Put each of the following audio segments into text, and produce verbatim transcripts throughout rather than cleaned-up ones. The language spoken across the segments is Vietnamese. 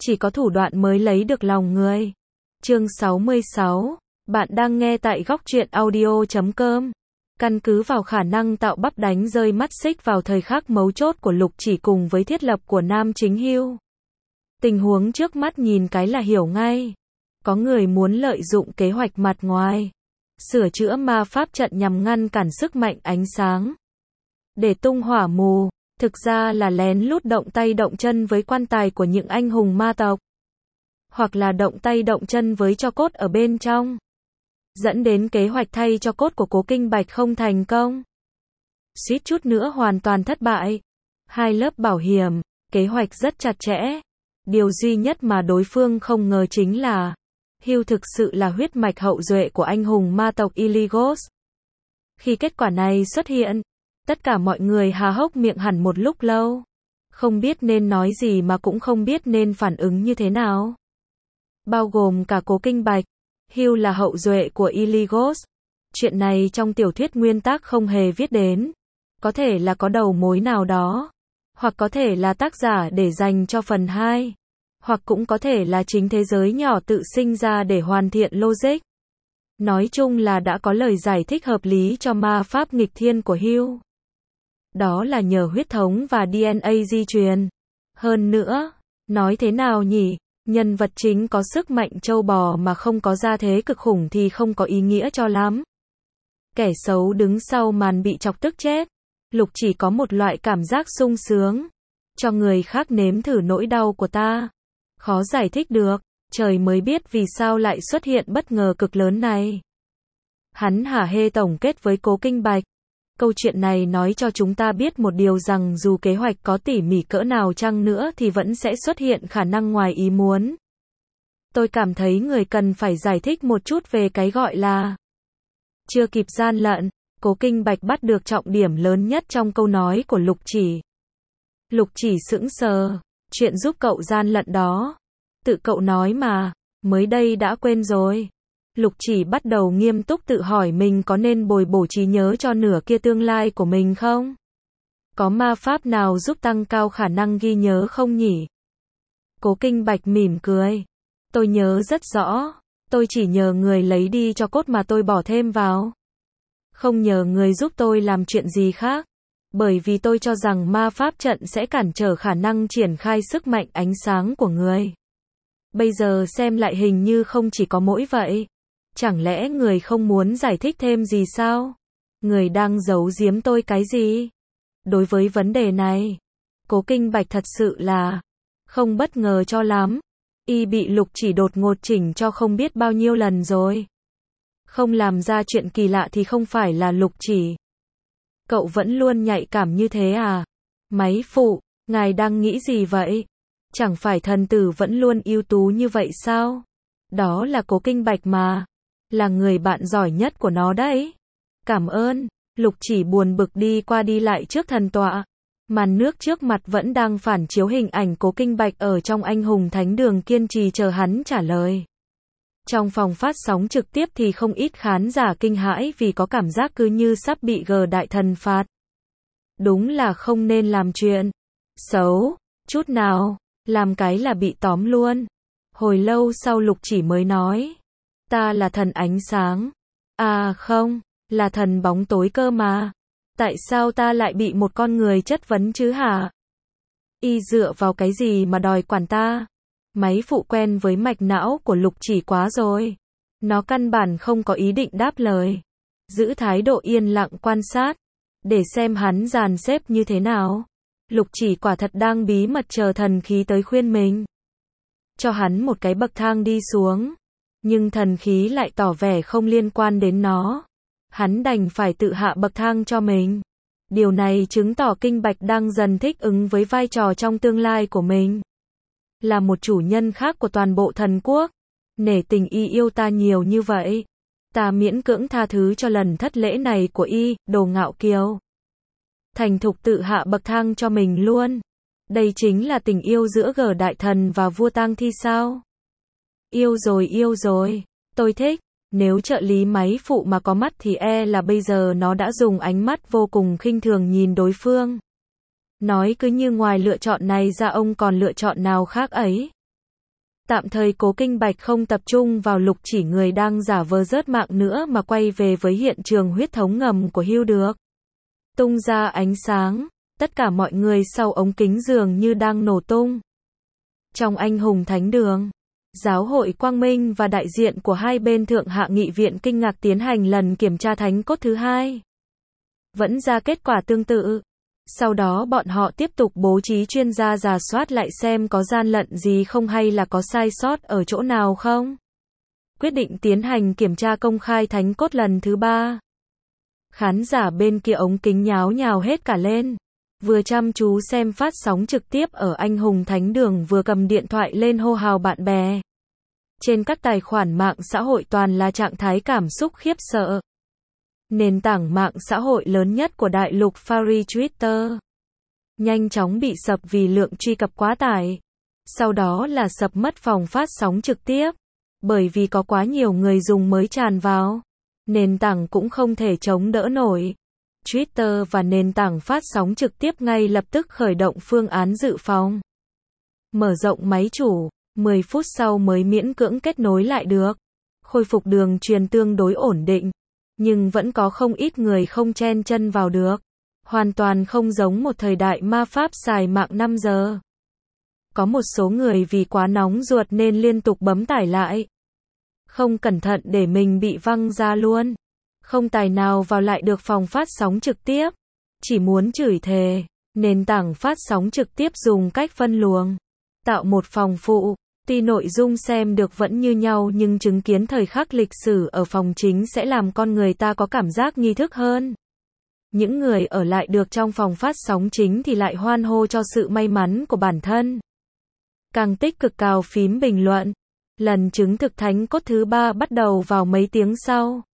Chỉ có thủ đoạn mới lấy được lòng người. Chương sáu mươi sáu. Bạn đang nghe tại góc truyện audio chấm com. Căn cứ vào khả năng tạo bắp đánh rơi mắt xích vào thời khắc mấu chốt của Lục Chỉ cùng với thiết lập của Nam Chính Hưu. Tình huống trước mắt nhìn cái là hiểu ngay. Có người muốn lợi dụng kế hoạch mặt ngoài. Sửa chữa ma pháp trận nhằm ngăn cản sức mạnh ánh sáng. Để tung hỏa mù. Thực ra là lén lút động tay động chân với quan tài của những anh hùng ma tộc. Hoặc là động tay động chân với tro cốt ở bên trong. Dẫn đến kế hoạch thay tro cốt của Cố Kinh Bạch không thành công. Suýt chút nữa hoàn toàn thất bại. Hai lớp bảo hiểm, kế hoạch rất chặt chẽ. Điều duy nhất mà đối phương không ngờ chính là Hưu thực sự là huyết mạch hậu duệ của anh hùng ma tộc Iligos. Khi kết quả này xuất hiện, tất cả mọi người há hốc miệng hẳn một lúc lâu. Không biết nên nói gì mà cũng không biết nên phản ứng như thế nào. Bao gồm cả Cố Kinh Bạch. Hưu là hậu duệ của Iligos. Chuyện này trong tiểu thuyết nguyên tác không hề viết đến. Có thể là có đầu mối nào đó. Hoặc có thể là tác giả để dành cho phần hai. Hoặc cũng có thể là chính thế giới nhỏ tự sinh ra để hoàn thiện logic. Nói chung là đã có lời giải thích hợp lý cho ma pháp nghịch thiên của Hưu. Đó là nhờ huyết thống và đê en a di truyền. Hơn nữa, nói thế nào nhỉ? Nhân vật chính có sức mạnh trâu bò mà không có gia thế cực khủng thì không có ý nghĩa cho lắm. Kẻ xấu đứng sau màn bị chọc tức chết. Lục Chỉ có một loại cảm giác sung sướng. Cho người khác nếm thử nỗi đau của ta. Khó giải thích được, trời mới biết vì sao lại xuất hiện bất ngờ cực lớn này. Hắn hả hê tổng kết với Cố Kinh Bạch. Câu chuyện này nói cho chúng ta biết một điều rằng dù kế hoạch có tỉ mỉ cỡ nào chăng nữa thì vẫn sẽ xuất hiện khả năng ngoài ý muốn. Tôi cảm thấy người cần phải giải thích một chút về cái gọi là chưa kịp gian lận. Cố Kinh Bạch bắt được trọng điểm lớn nhất trong câu nói của Lục Chỉ. Lục Chỉ sững sờ, chuyện giúp cậu gian lận đó. Tự cậu nói mà, mới đây đã quên rồi. Lục Chỉ bắt đầu nghiêm túc tự hỏi mình có nên bồi bổ trí nhớ cho nửa kia tương lai của mình không? Có ma pháp nào giúp tăng cao khả năng ghi nhớ không nhỉ? Cố Kinh Bạch mỉm cười. Tôi nhớ rất rõ, tôi chỉ nhờ người lấy đi cho cốt mà tôi bỏ thêm vào. Không nhờ người giúp tôi làm chuyện gì khác. Bởi vì tôi cho rằng ma pháp trận sẽ cản trở khả năng triển khai sức mạnh ánh sáng của người. Bây giờ xem lại hình như không chỉ có mỗi vậy. Chẳng lẽ người không muốn giải thích thêm gì sao? Người đang giấu giếm tôi cái gì? Đối với vấn đề này, Cố Kinh Bạch thật sự là không bất ngờ cho lắm. Y bị Lục Chỉ đột ngột chỉnh cho không biết bao nhiêu lần rồi. Không làm ra chuyện kỳ lạ thì không phải là Lục Chỉ. Cậu vẫn luôn nhạy cảm như thế à? Máy phụ, ngài đang nghĩ gì vậy? Chẳng phải thần tử vẫn luôn ưu tú như vậy sao? Đó là Cố Kinh Bạch mà. Là người bạn giỏi nhất của nó đấy. Cảm ơn. Lục Chỉ buồn bực đi qua đi lại trước thần tọa. Màn nước trước mặt vẫn đang phản chiếu hình ảnh Cố Kinh Bạch ở trong Anh Hùng Thánh Đường kiên trì chờ hắn trả lời. Trong phòng phát sóng trực tiếp thì không ít khán giả kinh hãi vì có cảm giác cứ như sắp bị G đại thần phạt. Đúng là không nên làm chuyện xấu chút nào, làm cái là bị tóm luôn. Hồi lâu sau Lục Chỉ mới nói, ta là thần ánh sáng. À không, là thần bóng tối cơ mà. Tại sao ta lại bị một con người chất vấn chứ hả? Y dựa vào cái gì mà đòi quản ta? Máy phụ quen với mạch não của Lục Chỉ quá rồi. Nó căn bản không có ý định đáp lời. Giữ thái độ yên lặng quan sát. Để xem hắn dàn xếp như thế nào. Lục Chỉ quả thật đang bí mật chờ thần khí tới khuyên mình. Cho hắn một cái bậc thang đi xuống. Nhưng thần khí lại tỏ vẻ không liên quan đến nó. Hắn đành phải tự hạ bậc thang cho mình. Điều này chứng tỏ Kinh Bạch đang dần thích ứng với vai trò trong tương lai của mình. Là một chủ nhân khác của toàn bộ thần quốc. Nể tình y yêu ta nhiều như vậy. Ta miễn cưỡng tha thứ cho lần thất lễ này của y, đồ ngạo kiều. Thành thục tự hạ bậc thang cho mình luôn. Đây chính là tình yêu giữa G đại thần và vua Tang Thi sao? Yêu rồi yêu rồi. Tôi thích. Nếu trợ lý máy phụ mà có mắt thì e là bây giờ nó đã dùng ánh mắt vô cùng khinh thường nhìn đối phương. Nói cứ như ngoài lựa chọn này ra ông còn lựa chọn nào khác ấy. Tạm thời Cố Kinh Bạch không tập trung vào Lục Chỉ người đang giả vờ rớt mạng nữa mà quay về với hiện trường huyết thống ngầm của Hugh được tung ra ánh sáng. Tất cả mọi người sau ống kính dường như đang nổ tung. Trong Anh hùng thánh đường, Giáo hội Quang Minh và đại diện của hai bên Thượng hạ nghị viện kinh ngạc tiến hành lần kiểm tra thánh cốt thứ hai. Vẫn ra kết quả tương tự. Sau đó bọn họ tiếp tục bố trí chuyên gia rà soát lại xem có gian lận gì không hay là có sai sót ở chỗ nào không. Quyết định tiến hành kiểm tra công khai thánh cốt lần thứ ba. Khán giả bên kia ống kính nháo nhào hết cả lên. Vừa chăm chú xem phát sóng trực tiếp ở Anh hùng thánh đường vừa cầm điện thoại lên hô hào bạn bè. Trên các tài khoản mạng xã hội toàn là trạng thái cảm xúc khiếp sợ. Nền tảng mạng xã hội lớn nhất của đại lục Fari Twitter nhanh chóng bị sập vì lượng truy cập quá tải. Sau đó là sập mất phòng phát sóng trực tiếp. Bởi vì có quá nhiều người dùng mới tràn vào. Nền tảng cũng không thể chống đỡ nổi. Twitter và nền tảng phát sóng trực tiếp ngay lập tức khởi động phương án dự phòng. Mở rộng máy chủ, mười phút sau mới miễn cưỡng kết nối lại được. Khôi phục đường truyền tương đối ổn định. Nhưng vẫn có không ít người không chen chân vào được. Hoàn toàn không giống một thời đại ma pháp xài mạng năm giờ. Có một số người vì quá nóng ruột nên liên tục bấm tải lại. Không cẩn thận để mình bị văng ra luôn. Không tài nào vào lại được phòng phát sóng trực tiếp. Chỉ muốn chửi thề. Nền tảng phát sóng trực tiếp dùng cách phân luồng. Tạo một phòng phụ. Tuy nội dung xem được vẫn như nhau nhưng chứng kiến thời khắc lịch sử ở phòng chính sẽ làm con người ta có cảm giác nghi thức hơn. Những người ở lại được trong phòng phát sóng chính thì lại hoan hô cho sự may mắn của bản thân. Càng tích cực cào phím bình luận. Lần chứng thực thánh cốt thứ ba bắt đầu vào mấy tiếng sau.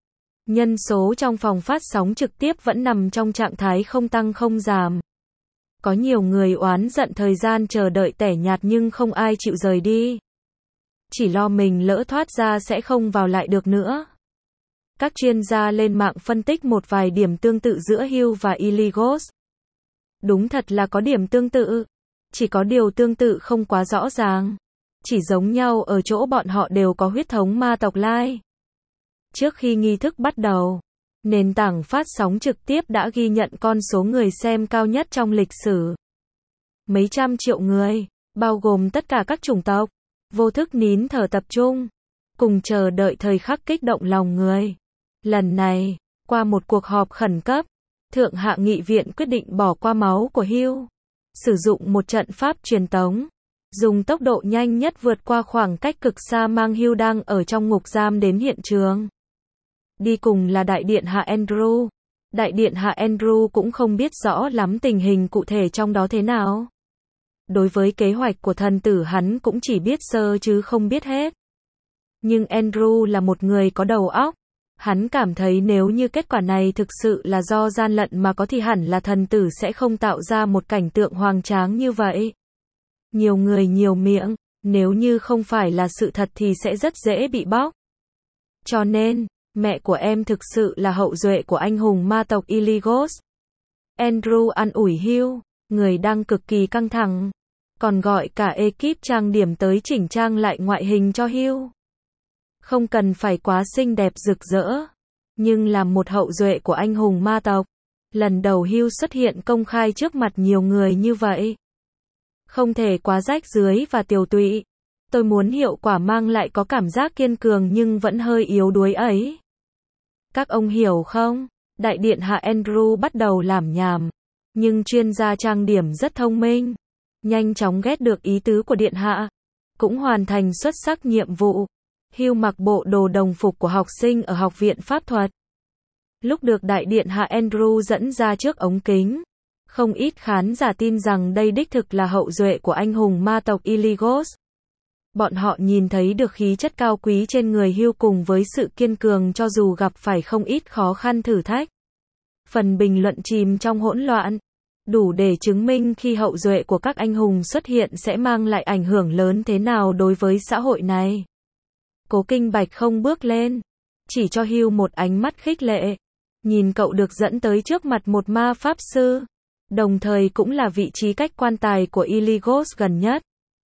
Nhân số trong phòng phát sóng trực tiếp vẫn nằm trong trạng thái không tăng không giảm. Có nhiều người oán giận thời gian chờ đợi tẻ nhạt nhưng không ai chịu rời đi. Chỉ lo mình lỡ thoát ra sẽ không vào lại được nữa. Các chuyên gia lên mạng phân tích một vài điểm tương tự giữa Hugh và Ilios. Đúng thật là có điểm tương tự. Chỉ có điều tương tự không quá rõ ràng. Chỉ giống nhau ở chỗ bọn họ đều có huyết thống ma tộc Lai. Trước khi nghi thức bắt đầu, nền tảng phát sóng trực tiếp đã ghi nhận con số người xem cao nhất trong lịch sử. Mấy trăm triệu người, bao gồm tất cả các chủng tộc, vô thức nín thở tập trung, cùng chờ đợi thời khắc kích động lòng người. Lần này, qua một cuộc họp khẩn cấp, Thượng hạ nghị viện quyết định bỏ qua máu của Hugh, sử dụng một trận pháp truyền tống, dùng tốc độ nhanh nhất vượt qua khoảng cách cực xa mang Hugh đang ở trong ngục giam đến hiện trường. Đi cùng là đại điện hạ Andrew. Đại điện hạ Andrew cũng không biết rõ lắm tình hình cụ thể trong đó thế nào. Đối với kế hoạch của thần tử hắn cũng chỉ biết sơ chứ không biết hết. Nhưng Andrew là một người có đầu óc. Hắn cảm thấy nếu như kết quả này thực sự là do gian lận mà có thì hẳn là thần tử sẽ không tạo ra một cảnh tượng hoang tráng như vậy. Nhiều người nhiều miệng, nếu như không phải là sự thật thì sẽ rất dễ bị bóc. Cho nên, mẹ của em thực sự là hậu duệ của anh hùng ma tộc Ilios. Andrew an ủi Hugh, người đang cực kỳ căng thẳng. Còn gọi cả ekip trang điểm tới chỉnh trang lại ngoại hình cho Hugh. Không cần phải quá xinh đẹp rực rỡ. Nhưng là một hậu duệ của anh hùng ma tộc. Lần đầu Hugh xuất hiện công khai trước mặt nhiều người như vậy. Không thể quá rách rưới và tiều tụy. Tôi muốn hiệu quả mang lại có cảm giác kiên cường nhưng vẫn hơi yếu đuối ấy. Các ông hiểu không? Đại điện hạ Andrew bắt đầu làm nhảm. Nhưng chuyên gia trang điểm rất thông minh. Nhanh chóng ghét được ý tứ của điện hạ. Cũng hoàn thành xuất sắc nhiệm vụ. Hugh mặc bộ đồ đồng phục của học sinh ở học viện pháp thuật. Lúc được đại điện hạ Andrew dẫn ra trước ống kính. Không ít khán giả tin rằng đây đích thực là hậu duệ của anh hùng ma tộc Ilios. Bọn họ nhìn thấy được khí chất cao quý trên người Hugh cùng với sự kiên cường cho dù gặp phải không ít khó khăn thử thách. Phần bình luận chìm trong hỗn loạn. Đủ để chứng minh khi hậu duệ của các anh hùng xuất hiện sẽ mang lại ảnh hưởng lớn thế nào đối với xã hội này. Cố Kinh Bạch không bước lên. Chỉ cho Hugh một ánh mắt khích lệ. Nhìn cậu được dẫn tới trước mặt một ma pháp sư. Đồng thời cũng là vị trí cách quan tài của Ilios gần nhất.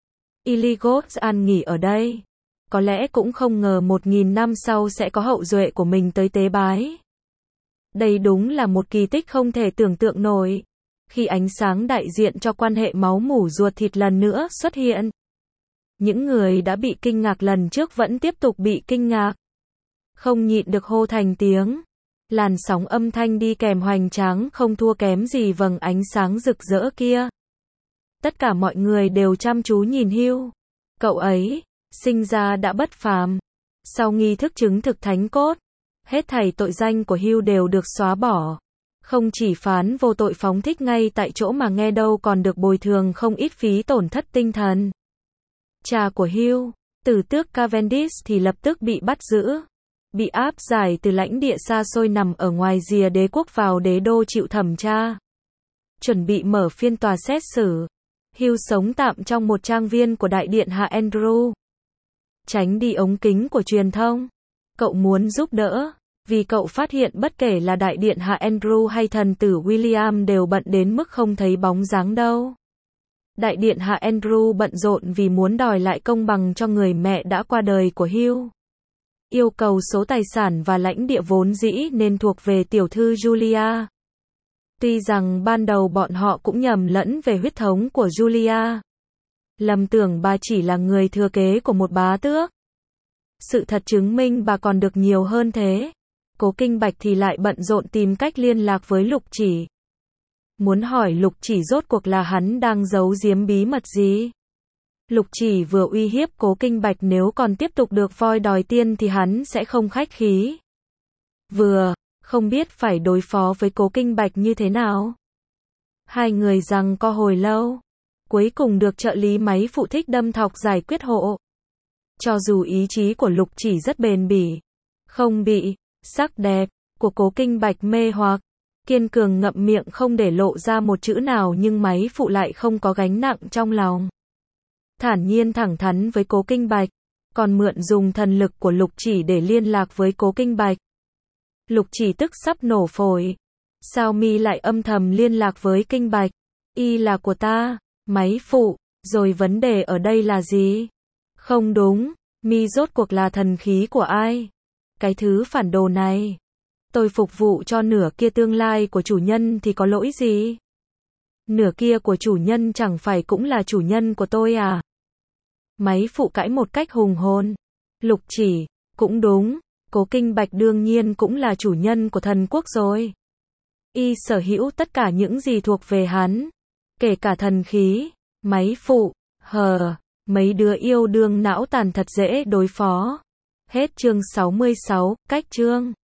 Iligoth an nghỉ ở đây. Có lẽ cũng không ngờ một nghìn năm sau sẽ có hậu duệ của mình tới tế bái. Đây đúng là một kỳ tích không thể tưởng tượng nổi. Khi ánh sáng đại diện cho quan hệ máu mủ ruột thịt lần nữa xuất hiện, những người đã bị kinh ngạc lần trước vẫn tiếp tục bị kinh ngạc. Không nhịn được hô thành tiếng. Làn sóng âm thanh đi kèm hoành tráng không thua kém gì vầng ánh sáng rực rỡ kia. Tất cả mọi người đều chăm chú nhìn Hugh. Cậu ấy, sinh ra đã bất phàm. Sau nghi thức chứng thực thánh cốt, hết thảy tội danh của Hugh đều được xóa bỏ. Không chỉ phán vô tội phóng thích ngay tại chỗ mà nghe đâu còn được bồi thường không ít phí tổn thất tinh thần. Cha của Hugh, tử tước Cavendish thì lập tức bị bắt giữ. Bị áp giải từ lãnh địa xa xôi nằm ở ngoài rìa đế quốc vào đế đô chịu thẩm tra. Chuẩn bị mở phiên tòa xét xử. Hugh sống tạm trong một trang viên của đại điện hạ Andrew. Tránh đi ống kính của truyền thông. Cậu muốn giúp đỡ, vì cậu phát hiện bất kể là đại điện hạ Andrew hay thần tử William đều bận đến mức không thấy bóng dáng đâu. Đại điện hạ Andrew bận rộn vì muốn đòi lại công bằng cho người mẹ đã qua đời của Hugh. Yêu cầu số tài sản và lãnh địa vốn dĩ nên thuộc về tiểu thư Julia. Tuy rằng ban đầu bọn họ cũng nhầm lẫn về huyết thống của Julia. Lầm tưởng bà chỉ là người thừa kế của một bá tước. Sự thật chứng minh bà còn được nhiều hơn thế. Cố Kinh Bạch thì lại bận rộn tìm cách liên lạc với Lục Chỉ. Muốn hỏi Lục Chỉ rốt cuộc là hắn đang giấu giếm bí mật gì? Lục Chỉ vừa uy hiếp Cố Kinh Bạch nếu còn tiếp tục được voi đòi tiên thì hắn sẽ không khách khí. Vừa, không biết phải đối phó với Cố Kinh Bạch như thế nào. Hai người giằng co hồi lâu. Cuối cùng được trợ lý máy phụ thích đâm thọc giải quyết hộ. Cho dù ý chí của Lục Chỉ rất bền bỉ, không bị sắc đẹp của Cố Kinh Bạch mê hoặc, kiên cường ngậm miệng không để lộ ra một chữ nào nhưng máy phụ lại không có gánh nặng trong lòng. Thản nhiên thẳng thắn với Cố Kinh Bạch, còn mượn dùng thần lực của Lục Chỉ để liên lạc với Cố Kinh Bạch. Lục Chỉ tức sắp nổ phổi. Sao mi lại âm thầm liên lạc với Kinh Bạch? Y là của ta, máy phụ, rồi vấn đề ở đây là gì? Không đúng, mi rốt cuộc là thần khí của ai? Cái thứ phản đồ này. Tôi phục vụ cho nửa kia tương lai của chủ nhân thì có lỗi gì? Nửa kia của chủ nhân chẳng phải cũng là chủ nhân của tôi à? Máy phụ cãi một cách hùng hồn. Lục Chỉ, cũng đúng, Cố Kinh Bạch đương nhiên cũng là chủ nhân của thần quốc rồi. Y sở hữu tất cả những gì thuộc về hắn, kể cả thần khí. Máy phụ, hờ, mấy đứa yêu đương não tàn thật dễ đối phó. Hết chương sáu mươi sáu, cách chương.